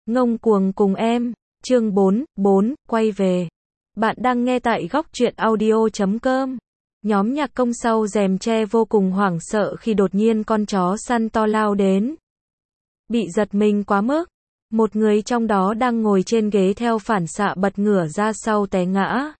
Ngông cuồng cùng em, chương 4, quay về. Bạn đang nghe tại góc truyện audio.com. Nhóm nhạc công sau rèm tre vô cùng hoảng sợ khi đột nhiên con chó săn to lao đến. Bị giật mình quá mức. Một người trong đó đang ngồi trên ghế theo phản xạ bật ngửa ra sau té ngã.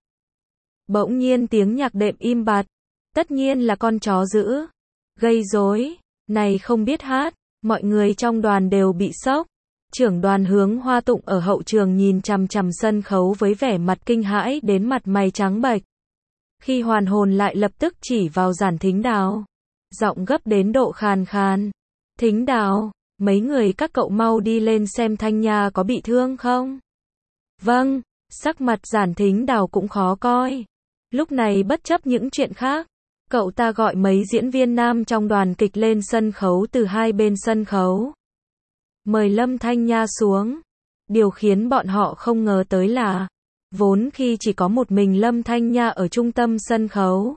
Bỗng nhiên tiếng nhạc đệm im bặt. Tất nhiên là con chó dữ. Gây rối. Này không biết hát. Mọi người trong đoàn đều bị sốc. Trưởng đoàn Hướng Hoa Tụng ở hậu trường nhìn chằm chằm sân khấu với vẻ mặt kinh hãi đến mặt mày trắng bệch. Khi hoàn hồn lại lập tức chỉ vào Giản Thính Đào. Giọng gấp đến độ khàn khàn. Thính Đào, mấy người các cậu mau đi lên xem Thanh Nha có bị thương không? Vâng, sắc mặt Giản Thính Đào cũng khó coi. Lúc này bất chấp những chuyện khác, cậu ta gọi mấy diễn viên nam trong đoàn kịch lên sân khấu từ hai bên sân khấu. Mời Lâm Thanh Nha xuống. Điều khiến bọn họ không ngờ tới là, vốn khi chỉ có một mình Lâm Thanh Nha ở trung tâm sân khấu.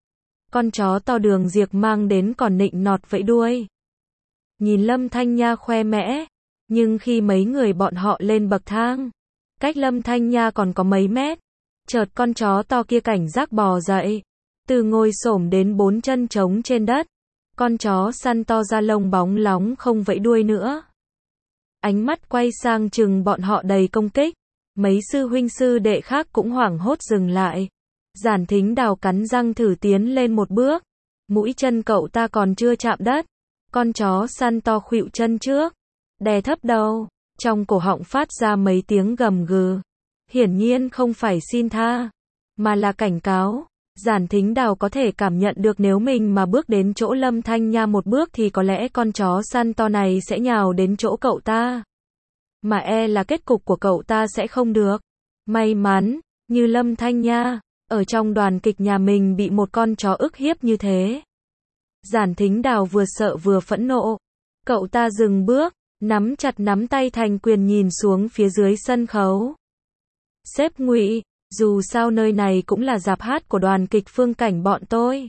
Con chó to Đường Diệp mang đến còn nịnh nọt vẫy đuôi. Nhìn Lâm Thanh Nha khoe mẽ, nhưng khi mấy người bọn họ lên bậc thang, cách Lâm Thanh Nha còn có mấy mét, chợt con chó to kia cảnh giác bò dậy, từ ngồi xổm đến 4 chân trống trên đất. Con chó săn to da lông bóng lóng không vẫy đuôi nữa. Ánh mắt quay sang chừng bọn họ đầy công kích. Mấy sư huynh sư đệ khác cũng hoảng hốt dừng lại. Giản Thính Đào cắn răng thử tiến lên một bước. Mũi chân cậu ta còn chưa chạm đất. Con chó săn to khuỵu chân trước, đè thấp đầu, trong cổ họng phát ra mấy tiếng gầm gừ. Hiển nhiên không phải xin tha, mà là cảnh cáo. Giản Thính Đào có thể cảm nhận được nếu mình mà bước đến chỗ Lâm Thanh Nha một bước thì có lẽ con chó săn to này sẽ nhào đến chỗ cậu ta. Mà là kết cục của cậu ta sẽ không được. May mắn, như Lâm Thanh Nha, ở trong đoàn kịch nhà mình bị một con chó ức hiếp như thế. Giản Thính Đào vừa sợ vừa phẫn nộ. Cậu ta dừng bước, nắm chặt nắm tay thành quyền nhìn xuống phía dưới sân khấu. Sếp Ngụy, dù sao nơi này cũng là rạp hát của đoàn kịch Phương Cảnh bọn tôi.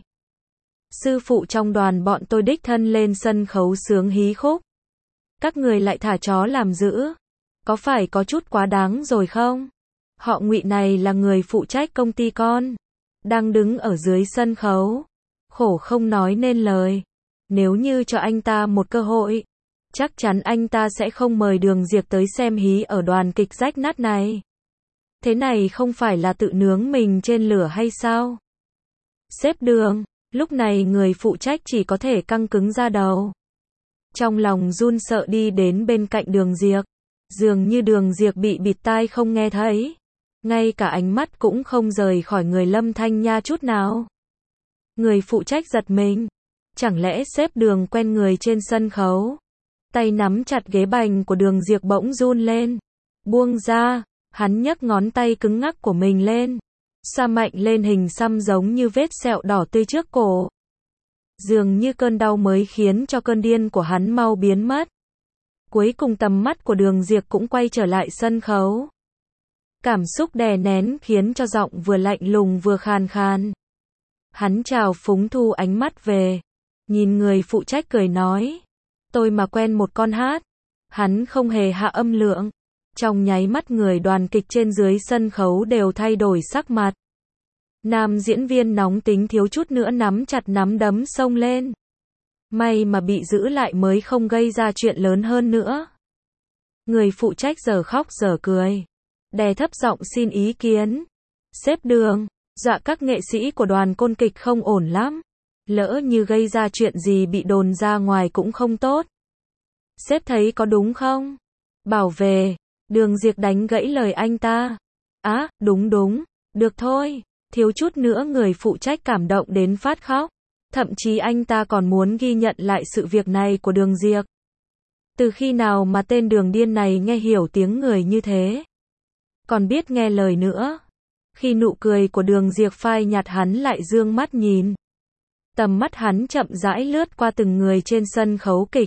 Sư phụ trong đoàn bọn tôi đích thân lên sân khấu sướng hí khúc. Các người lại thả chó làm dữ. Có phải có chút quá đáng rồi không? Họ Ngụy này là người phụ trách công ty con. Đang đứng ở dưới sân khấu. Khổ không nói nên lời. Nếu như cho anh ta một cơ hội, chắc chắn anh ta sẽ không mời Đường Diệp tới xem hí ở đoàn kịch rách nát này. Thế này không phải là tự nướng mình trên lửa hay sao? Sếp Đường, lúc này người phụ trách chỉ có thể căng cứng ra đầu. Trong lòng run sợ đi đến bên cạnh Đường Diệp. Dường như Đường Diệp bị bịt tai không nghe thấy. Ngay cả ánh mắt cũng không rời khỏi người Lâm Thanh Nha chút nào. Người phụ trách giật mình. Chẳng lẽ sếp Đường quen người trên sân khấu? Tay nắm chặt ghế bành của Đường Diệp bỗng run lên. Buông ra. Hắn nhấc ngón tay cứng ngắc của mình lên. Xoa mạnh lên hình xăm giống như vết sẹo đỏ tươi trước cổ. Dường như cơn đau mới khiến cho cơn điên của hắn mau biến mất. Cuối cùng tầm mắt của Đường Diệp cũng quay trở lại sân khấu. Cảm xúc đè nén khiến cho giọng vừa lạnh lùng vừa khàn khàn. Hắn chào phúng thu ánh mắt về. Nhìn người phụ trách cười nói. Tôi mà quen một con hát. Hắn không hề hạ âm lượng. Trong nháy mắt người đoàn kịch trên dưới sân khấu đều thay đổi sắc mặt. Nam diễn viên nóng tính thiếu chút nữa nắm chặt nắm đấm xông lên. May mà bị giữ lại mới không gây ra chuyện lớn hơn nữa. Người phụ trách giờ khóc giờ cười. Đè thấp giọng xin ý kiến. Sếp Đường, dọa các nghệ sĩ của đoàn côn kịch không ổn lắm. Lỡ như gây ra chuyện gì bị đồn ra ngoài cũng không tốt. Sếp thấy có đúng không? Bảo vệ. Đường Diệp đánh gãy lời anh ta. Đúng, được thôi. Thiếu chút nữa người phụ trách cảm động đến phát khóc. Thậm chí anh ta còn muốn ghi nhận lại sự việc này của Đường Diệp. Từ khi nào mà tên Đường điên này nghe hiểu tiếng người như thế? Còn biết nghe lời nữa. Khi nụ cười của Đường Diệp phai nhạt hắn lại dương mắt nhìn. Tầm mắt hắn chậm rãi lướt qua từng người trên sân khấu kịch.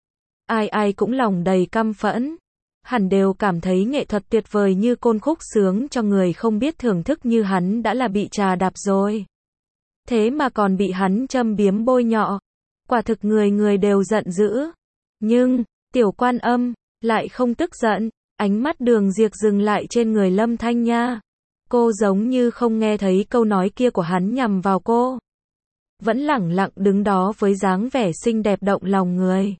Ai cũng lòng đầy căm phẫn. Hẳn đều cảm thấy nghệ thuật tuyệt vời như côn khúc sướng cho người không biết thưởng thức như hắn đã là bị trà đạp rồi. Thế mà còn bị hắn châm biếm bôi nhọ. Quả thực người người đều giận dữ. Nhưng, Tiểu Quan Âm, lại không tức giận. Ánh mắt Đường Diệp dừng lại trên người Lâm Thanh Nha. Cô giống như không nghe thấy câu nói kia của hắn nhằm vào cô. Vẫn lẳng lặng đứng đó với dáng vẻ xinh đẹp động lòng người.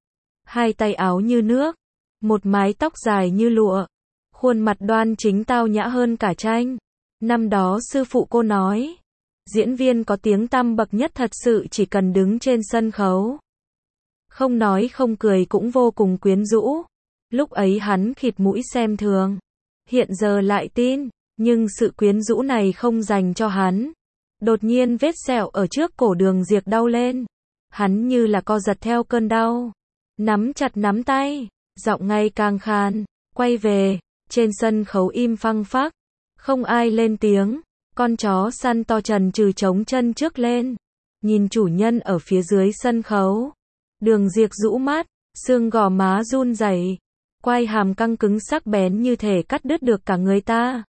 Hai tay áo như nước, một mái tóc dài như lụa, khuôn mặt đoan chính tao nhã hơn cả tranh. Năm đó sư phụ cô nói, diễn viên có tiếng tăm bậc nhất thật sự chỉ cần đứng trên sân khấu. Không nói không cười cũng vô cùng quyến rũ. Lúc ấy hắn khịt mũi xem thường. Hiện giờ lại tin, nhưng sự quyến rũ này không dành cho hắn. Đột nhiên vết sẹo ở trước cổ Đường Diệp đau lên. Hắn như là co giật theo cơn đau. Nắm chặt nắm tay, giọng ngày càng khàn. Quay về, trên sân khấu im phăng phắc. Không ai lên tiếng. Con chó săn to trần trừ chống chân trước lên. Nhìn chủ nhân ở phía dưới sân khấu. Đường Diệp rũ mắt, xương gò má run rẩy, quai hàm căng cứng sắc bén như thể cắt đứt được cả người ta.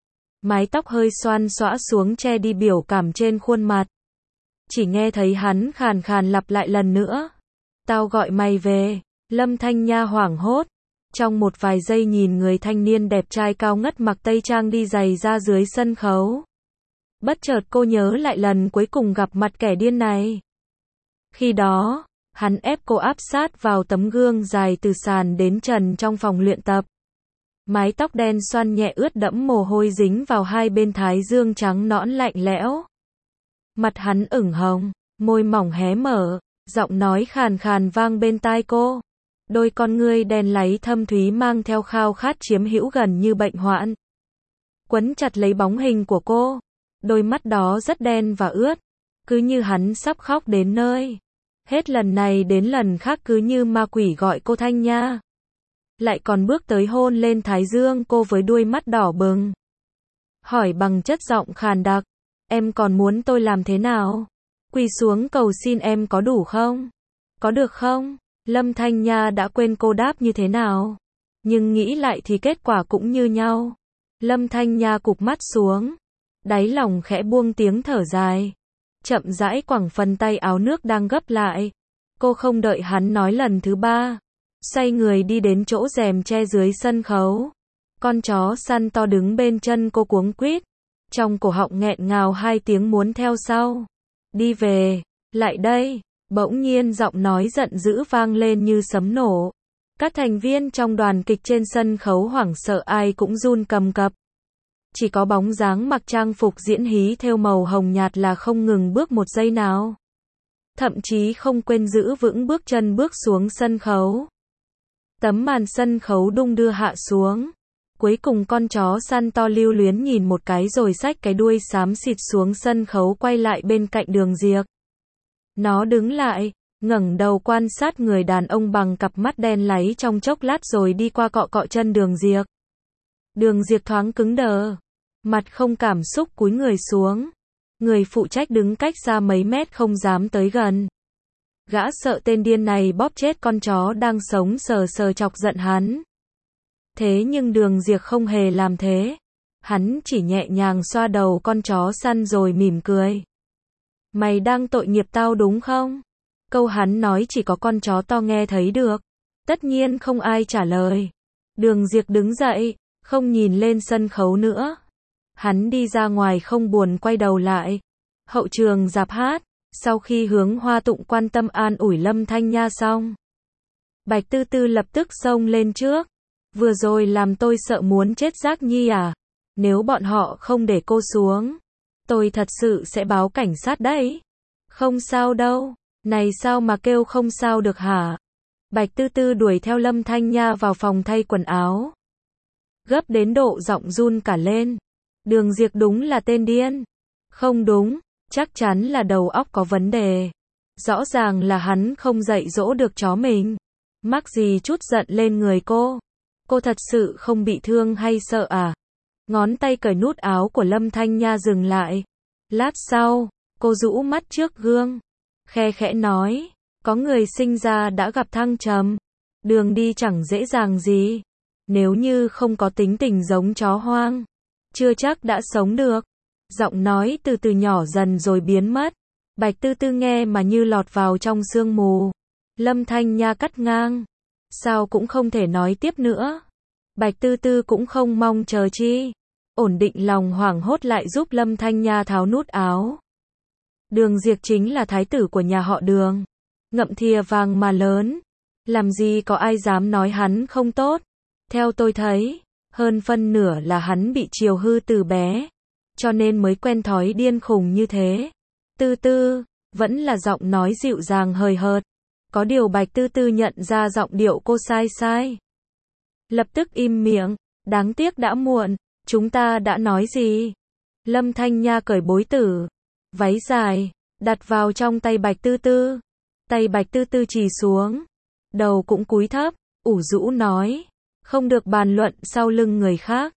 Mái tóc hơi xoăn xõa xuống che đi biểu cảm trên khuôn mặt. Chỉ nghe thấy hắn khàn khàn lặp lại lần nữa. Tao gọi mày về. Lâm Thanh Nha hoảng hốt. Trong một vài giây nhìn người thanh niên đẹp trai cao ngất mặc tây trang đi giày ra dưới sân khấu. Bất chợt cô nhớ lại lần cuối cùng gặp mặt kẻ điên này. Khi đó, hắn ép cô áp sát vào tấm gương dài từ sàn đến trần trong phòng luyện tập. Mái tóc đen xoăn nhẹ ướt đẫm mồ hôi dính vào hai bên thái dương trắng nõn lạnh lẽo. Mặt hắn ửng hồng, môi mỏng hé mở, giọng nói khàn khàn vang bên tai cô. Đôi con ngươi đen láy thâm thúy mang theo khao khát chiếm hữu gần như bệnh hoạn. Quấn chặt lấy bóng hình của cô. Đôi mắt đó rất đen và ướt, cứ như hắn sắp khóc đến nơi. Hết lần này đến lần khác cứ như ma quỷ gọi cô Thanh Nha. Lại còn bước tới hôn lên thái dương cô với đuôi mắt đỏ bừng. Hỏi bằng chất giọng khàn đặc, em còn muốn tôi làm thế nào? Quỳ xuống cầu xin em có đủ không? Có được không? Lâm Thanh Nha đã quên cô đáp như thế nào. Nhưng nghĩ lại thì kết quả cũng như nhau. Lâm Thanh Nha cụp mắt xuống. Đáy lòng khẽ buông tiếng thở dài. Chậm rãi quẳng phần tay áo nước đang gấp lại. Cô không đợi hắn nói lần thứ ba. Xoay người đi đến chỗ rèm che dưới sân khấu. Con chó săn to đứng bên chân cô cuống quýt. Trong cổ họng nghẹn ngào hai tiếng muốn theo sau. Đi về, lại đây. Bỗng nhiên giọng nói giận dữ vang lên như sấm nổ. Các thành viên trong đoàn kịch trên sân khấu hoảng sợ ai cũng run cầm cập. Chỉ có bóng dáng mặc trang phục diễn hí thêu màu hồng nhạt là không ngừng bước một giây nào. Thậm chí không quên giữ vững bước chân bước xuống sân khấu. Tấm màn sân khấu đung đưa hạ xuống. Cuối cùng con chó săn to lưu luyến nhìn một cái rồi xách cái đuôi xám xịt xuống sân khấu quay lại bên cạnh Đường Diệp. Nó đứng lại, ngẩng đầu quan sát người đàn ông bằng cặp mắt đen láy trong chốc lát rồi đi qua cọ cọ chân Đường Diệp. Đường Diệp thoáng cứng đờ, mặt không cảm xúc cúi người xuống. Người phụ trách đứng cách xa mấy mét không dám tới gần. Gã sợ tên điên này bóp chết con chó đang sống sờ sờ chọc giận hắn. Thế nhưng Đường Diệp không hề làm thế. Hắn chỉ nhẹ nhàng xoa đầu con chó săn rồi mỉm cười. Mày đang tội nghiệp tao đúng không? Câu hắn nói chỉ có con chó to nghe thấy được. Tất nhiên không ai trả lời. Đường Diệp đứng dậy, không nhìn lên sân khấu nữa. Hắn đi ra ngoài không buồn quay đầu lại. Hậu trường rạp hát, sau khi hướng Hoa Tụng quan tâm an ủi Lâm Thanh Nha xong. Bạch Tư Tư lập tức xông lên trước. Vừa rồi làm tôi sợ muốn chết Giác Nhi à? Nếu bọn họ không để cô xuống, tôi thật sự sẽ báo cảnh sát đấy. Không sao đâu. Này sao mà kêu không sao được hả? Bạch Tư Tư đuổi theo Lâm Thanh Nha vào phòng thay quần áo. Gấp đến độ giọng run cả lên. Đường Diệp đúng là tên điên. Không đúng, chắc chắn là đầu óc có vấn đề. Rõ ràng là hắn không dạy dỗ được chó mình. Mắc gì chút giận lên người cô. Cô thật sự không bị thương hay sợ à? Ngón tay cởi nút áo của Lâm Thanh Nha dừng lại. Lát sau, cô rũ mắt trước gương. Khe khẽ nói, có người sinh ra đã gặp thăng trầm. Đường đi chẳng dễ dàng gì. Nếu như không có tính tình giống chó hoang, chưa chắc đã sống được. Giọng nói từ từ nhỏ dần rồi biến mất. Bạch Tư Tư nghe mà như lọt vào trong sương mù. Lâm Thanh Nha cắt ngang. sao cũng không thể nói tiếp nữa. Bạch Tư Tư cũng không mong chờ chi. Ổn định lòng hoảng hốt lại giúp Lâm Thanh Nha tháo nút áo. Đường Diệp chính là thái tử của nhà họ Đường. Ngậm thìa vàng mà lớn. Làm gì có ai dám nói hắn không tốt. Theo tôi thấy, hơn phân nửa là hắn bị chiều hư từ bé. Cho nên mới quen thói điên khùng như thế. Tư Tư, vẫn là giọng nói dịu dàng hời hợt. Có điều Bạch Tư Tư nhận ra giọng điệu cô sai. Lập tức im miệng, đáng tiếc đã muộn, chúng ta đã nói gì? Lâm Thanh Nha cởi bối tử, váy dài, đặt vào trong tay Bạch Tư Tư. Tay Bạch Tư Tư chì xuống, đầu cũng cúi thấp, ủ rũ nói, không được bàn luận sau lưng người khác.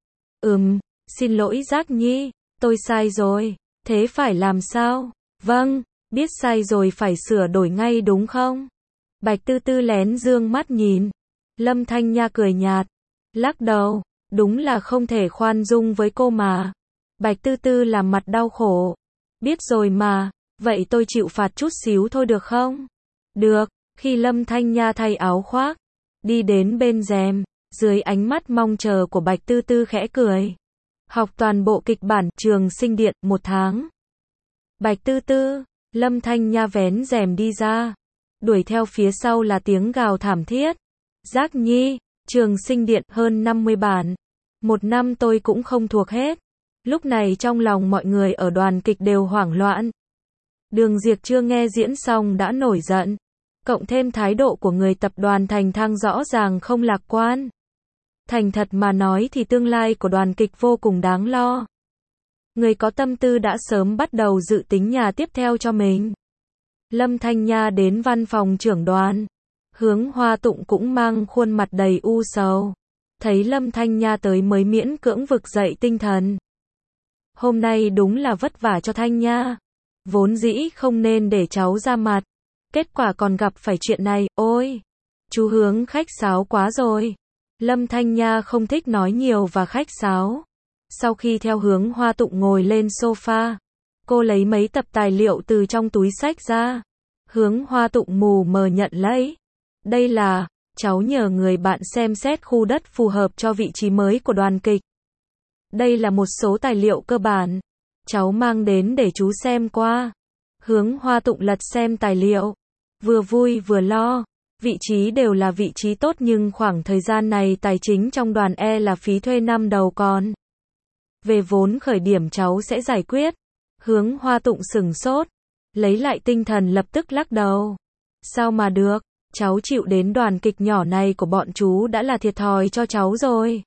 Xin lỗi Giác Nhi, tôi sai rồi, thế phải làm sao? Vâng, biết sai rồi phải sửa đổi ngay đúng không? Bạch Tư Tư lén dương mắt nhìn. Lâm Thanh Nha cười nhạt, lắc đầu, đúng là không thể khoan dung với cô mà. Bạch Tư Tư làm mặt đau khổ. Biết rồi mà, vậy tôi chịu phạt chút xíu thôi được không? Được, khi Lâm Thanh Nha thay áo khoác, đi đến bên rèm, dưới ánh mắt mong chờ của Bạch Tư Tư khẽ cười. Học toàn bộ kịch bản Trường Sinh Điện 1 tháng. Bạch Tư Tư, Lâm Thanh Nha vén rèm đi ra. Đuổi theo phía sau là tiếng gào thảm thiết. Giác Nhi, Trường Sinh Điện hơn 50 bản. 1 năm tôi cũng không thuộc hết. Lúc này trong lòng mọi người ở đoàn kịch đều hoảng loạn. Đường Diệp chưa nghe diễn xong đã nổi giận. Cộng thêm thái độ của người tập đoàn Thành Thăng rõ ràng không lạc quan. Thành thật mà nói thì tương lai của đoàn kịch vô cùng đáng lo. Người có tâm tư đã sớm bắt đầu dự tính nhà tiếp theo cho mình. Lâm Thanh Nha đến văn phòng trưởng đoàn. Hướng Hoa Tụng cũng mang khuôn mặt đầy u sầu. Thấy Lâm Thanh Nha tới mới miễn cưỡng vực dậy tinh thần. Hôm nay đúng là vất vả cho Thanh Nha. Vốn dĩ không nên để cháu ra mặt. Kết quả còn gặp phải chuyện này, ôi. Chú Hướng khách sáo quá rồi. Lâm Thanh Nha không thích nói nhiều và khách sáo. Sau khi theo Hướng Hoa Tụng ngồi lên sofa, cô lấy mấy tập tài liệu từ trong túi xách ra. Hướng Hoa Tụng mù mờ nhận lấy. Đây là, cháu nhờ người bạn xem xét khu đất phù hợp cho vị trí mới của đoàn kịch. Đây là một số tài liệu cơ bản. Cháu mang đến để chú xem qua. Hướng Hoa Tụng lật xem tài liệu. Vừa vui vừa lo. Vị trí đều là vị trí tốt nhưng khoảng thời gian này tài chính trong đoàn là phí thuê năm đầu còn. Về vốn khởi điểm cháu sẽ giải quyết. Hướng Hoa Tụng sửng sốt. Lấy lại tinh thần lập tức lắc đầu. Sao mà được, cháu chịu đến đoàn kịch nhỏ này của bọn chú đã là thiệt thòi cho cháu rồi.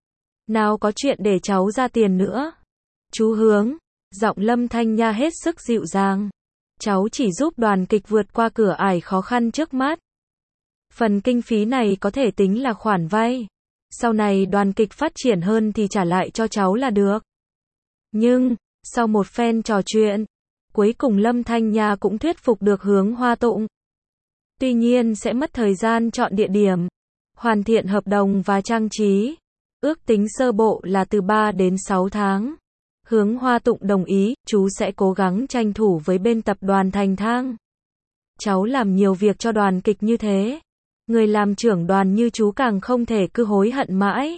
Nào có chuyện để cháu ra tiền nữa. Chú Hướng, giọng Lâm Thanh Nha hết sức dịu dàng. Cháu chỉ giúp đoàn kịch vượt qua cửa ải khó khăn trước mắt. Phần kinh phí này có thể tính là khoản vay. Sau này đoàn kịch phát triển hơn thì trả lại cho cháu là được. Nhưng, sau một phen trò chuyện, cuối cùng Lâm Thanh Nha cũng thuyết phục được Hướng Hoa Tụng. Tuy nhiên sẽ mất thời gian chọn địa điểm, hoàn thiện hợp đồng và trang trí. Ước tính sơ bộ là từ 3 đến 6 tháng. Hướng Hoa Tụng đồng ý, chú sẽ cố gắng tranh thủ với bên tập đoàn Thành Thang. Cháu làm nhiều việc cho đoàn kịch như thế. Người làm trưởng đoàn như chú càng không thể cứ hối hận mãi.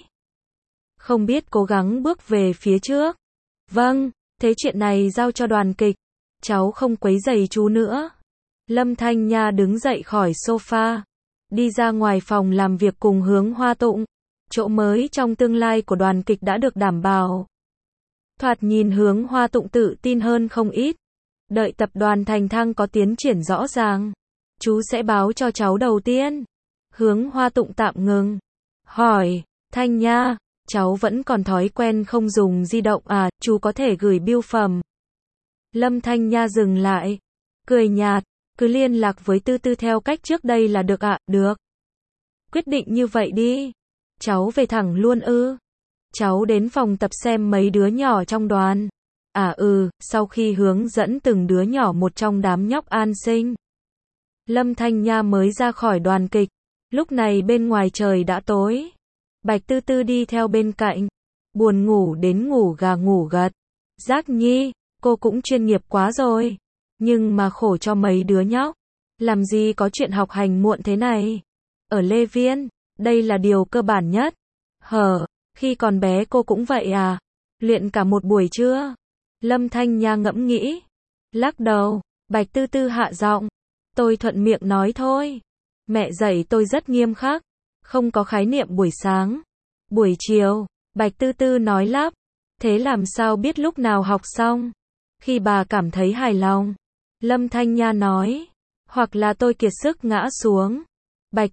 Không biết cố gắng bước về phía trước. Vâng, thế chuyện này giao cho đoàn kịch. Cháu không quấy rầy chú nữa. Lâm Thanh Nha đứng dậy khỏi sofa. Đi ra ngoài phòng làm việc cùng Hướng Hoa Tụng. Chỗ mới trong tương lai của đoàn kịch đã được đảm bảo. Thoạt nhìn Hướng Hoa Tụng tự tin hơn không ít. Đợi tập đoàn Thành Thăng có tiến triển rõ ràng, chú sẽ báo cho cháu đầu tiên. Hướng Hoa Tụng tạm ngừng. Hỏi, Thanh Nha, cháu vẫn còn thói quen không dùng di động à, chú có thể gửi bưu phẩm. Lâm Thanh Nha dừng lại, cười nhạt, cứ liên lạc với Tư Tư theo cách trước đây là được ạ, được. Quyết định như vậy đi. Cháu về thẳng luôn ư? Cháu đến phòng tập xem mấy đứa nhỏ trong đoàn. Sau khi hướng dẫn từng đứa nhỏ một trong đám nhóc an sinh. Lâm Thanh Nha mới ra khỏi đoàn kịch. Lúc này bên ngoài trời đã tối. Bạch Tư Tư đi theo bên cạnh. Buồn ngủ đến ngủ gà ngủ gật. Giác Nhi, cô cũng chuyên nghiệp quá rồi. Nhưng mà khổ cho mấy đứa nhóc. Làm gì có chuyện học hành muộn thế này. ở Lê Viên, đây là điều cơ bản nhất. Khi còn bé cô cũng vậy à? Luyện cả một buổi trưa? Lâm Thanh Nha ngẫm nghĩ. Lắc đầu, Bạch Tư Tư hạ giọng. Tôi thuận miệng nói thôi. Mẹ dạy tôi rất nghiêm khắc, không có khái niệm buổi sáng, buổi chiều. Bạch Tư Tư nói lắp. Thế làm sao biết lúc nào học xong? Khi bà cảm thấy hài lòng. Lâm Thanh Nha nói. Hoặc là tôi kiệt sức ngã xuống. Bạch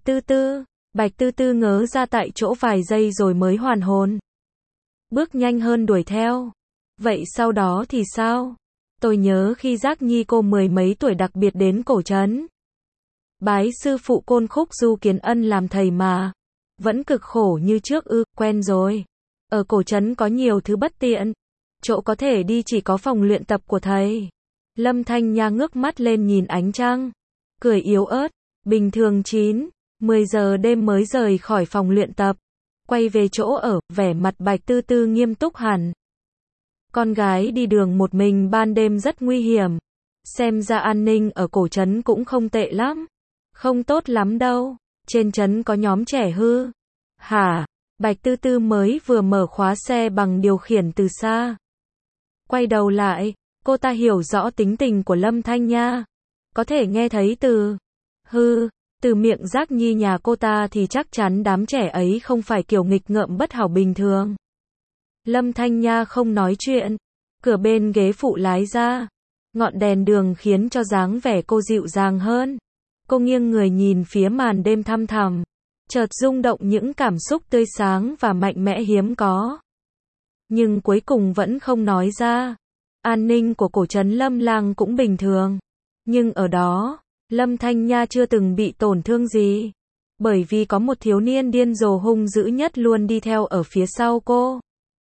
Tư Tư ngớ ra tại chỗ vài giây rồi mới hoàn hồn. Bước nhanh hơn đuổi theo. Vậy sau đó thì sao? Tôi nhớ khi Giác Nhi cô 10 mấy tuổi đặc biệt đến cổ trấn. Bái sư phụ Côn Khúc Du Kiến Ân làm thầy mà. Vẫn cực khổ như trước ư, quen rồi. Ở cổ trấn có nhiều thứ bất tiện. Chỗ có thể đi chỉ có phòng luyện tập của thầy. Lâm Thanh Nha ngước mắt lên nhìn ánh trăng. Cười yếu ớt. Bình thường 9-10 giờ đêm mới rời khỏi phòng luyện tập. Quay về chỗ ở, vẻ mặt Bạch Tư Tư nghiêm túc hẳn. Con gái đi đường một mình ban đêm rất nguy hiểm. Xem ra an ninh ở cổ trấn cũng không tệ lắm. Không tốt lắm đâu. Trên trấn có nhóm trẻ hư. Hả? Bạch Tư Tư mới vừa mở khóa xe bằng điều khiển từ xa. Quay đầu lại, cô ta hiểu rõ tính tình của Lâm Thanh Nha. Có thể nghe thấy từ hư từ miệng Giác Nhi nhà cô ta thì chắc chắn đám trẻ ấy không phải kiểu nghịch ngợm bất hảo bình thường. Lâm Thanh Nha không nói chuyện. Cửa bên ghế phụ lái ra. Ngọn đèn đường khiến cho dáng vẻ cô dịu dàng hơn. Cô nghiêng người nhìn phía màn đêm thăm thẳm. Chợt rung động những cảm xúc tươi sáng và mạnh mẽ hiếm có. Nhưng cuối cùng vẫn không nói ra. An ninh của cổ trấn Lâm Lang cũng bình thường. Nhưng ở đó, Lâm Thanh Nha chưa từng bị tổn thương gì. Bởi vì có một thiếu niên điên rồ hung dữ nhất luôn đi theo ở phía sau cô.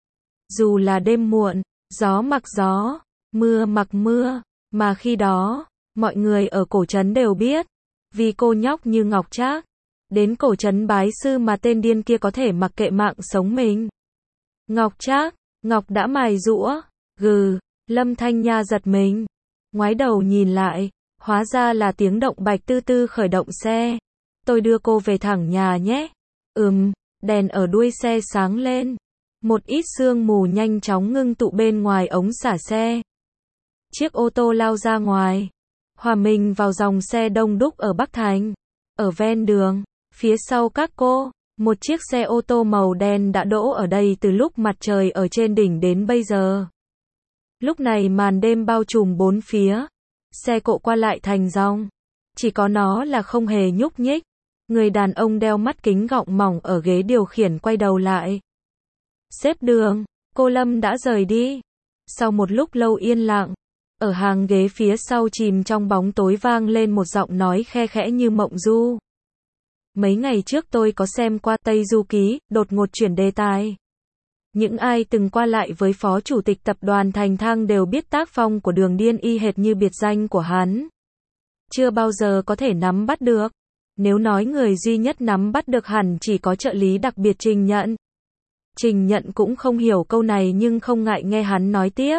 Dù là đêm muộn, gió mặc gió, mưa mặc mưa, mà khi đó, mọi người ở cổ trấn đều biết. Vì cô nhóc như Ngọc Trác. Đến cổ trấn bái sư mà tên điên kia có thể mặc kệ mạng sống mình. Ngọc Trác, Ngọc đã mài giũa. Lâm Thanh Nha giật mình. Ngoái đầu nhìn lại. Hóa ra là tiếng động Bạch Tư Tư khởi động xe. Tôi đưa cô về thẳng nhà nhé. Đèn ở đuôi xe sáng lên. Một ít sương mù nhanh chóng ngưng tụ bên ngoài ống xả xe. Chiếc ô tô lao ra ngoài. Hòa mình vào dòng xe đông đúc ở Bắc Thành. Ở ven đường, phía sau các cô, một chiếc xe ô tô màu đen đã đỗ ở đây từ lúc mặt trời ở trên đỉnh đến bây giờ. Lúc này màn đêm bao trùm bốn phía. Xe cộ qua lại thành dòng. Chỉ có nó là không hề nhúc nhích. Người đàn ông đeo mắt kính gọng mỏng ở ghế điều khiển quay đầu lại. Xếp đường, cô Lâm đã rời đi. Sau một lúc lâu yên lặng, ở hàng ghế phía sau chìm trong bóng tối vang lên một giọng nói khe khẽ như mộng du. Mấy ngày trước tôi có xem qua Tây Du Ký, đột ngột chuyển đề tài. Những ai từng qua lại với phó chủ tịch tập đoàn Thành Thăng đều biết tác phong của Đường Điên y hệt như biệt danh của hắn. Chưa bao giờ có thể nắm bắt được. Nếu nói người duy nhất nắm bắt được hẳn chỉ có trợ lý đặc biệt Trình Nhận. Trình Nhận cũng không hiểu câu này nhưng không ngại nghe hắn nói tiếp.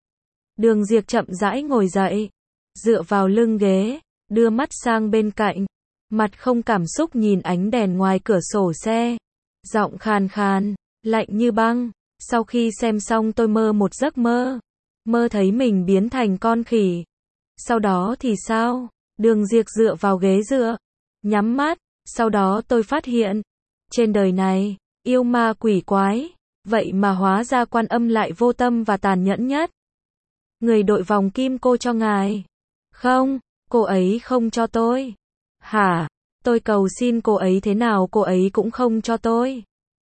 Đường Diệp chậm rãi ngồi dậy, dựa vào lưng ghế, đưa mắt sang bên cạnh, mặt không cảm xúc nhìn ánh đèn ngoài cửa sổ xe. Giọng khàn khàn, lạnh như băng. Sau khi xem xong tôi mơ một giấc mơ. Mơ thấy mình biến thành con khỉ. Sau đó thì sao? Đường Diệp dựa vào ghế dựa, nhắm mắt. Sau đó tôi phát hiện, trên đời này, yêu ma quỷ quái, vậy mà hóa ra Quan Âm lại vô tâm và tàn nhẫn nhất. Người đội vòng kim cô cho ngài. Không, cô ấy không cho tôi. Hả? Tôi cầu xin cô ấy thế nào cô ấy cũng không cho tôi.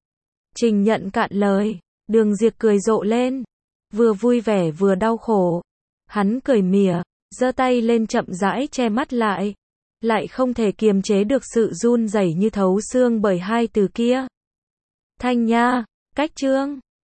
Trình Nhận cạn lời. Đường Diệp cười rộ lên. Vừa vui vẻ vừa đau khổ. Hắn cười mỉa, giơ tay lên chậm rãi che mắt lại. Lại không thể kiềm chế được sự run rẩy như thấu xương bởi hai từ kia. Thanh Nha, cách chương.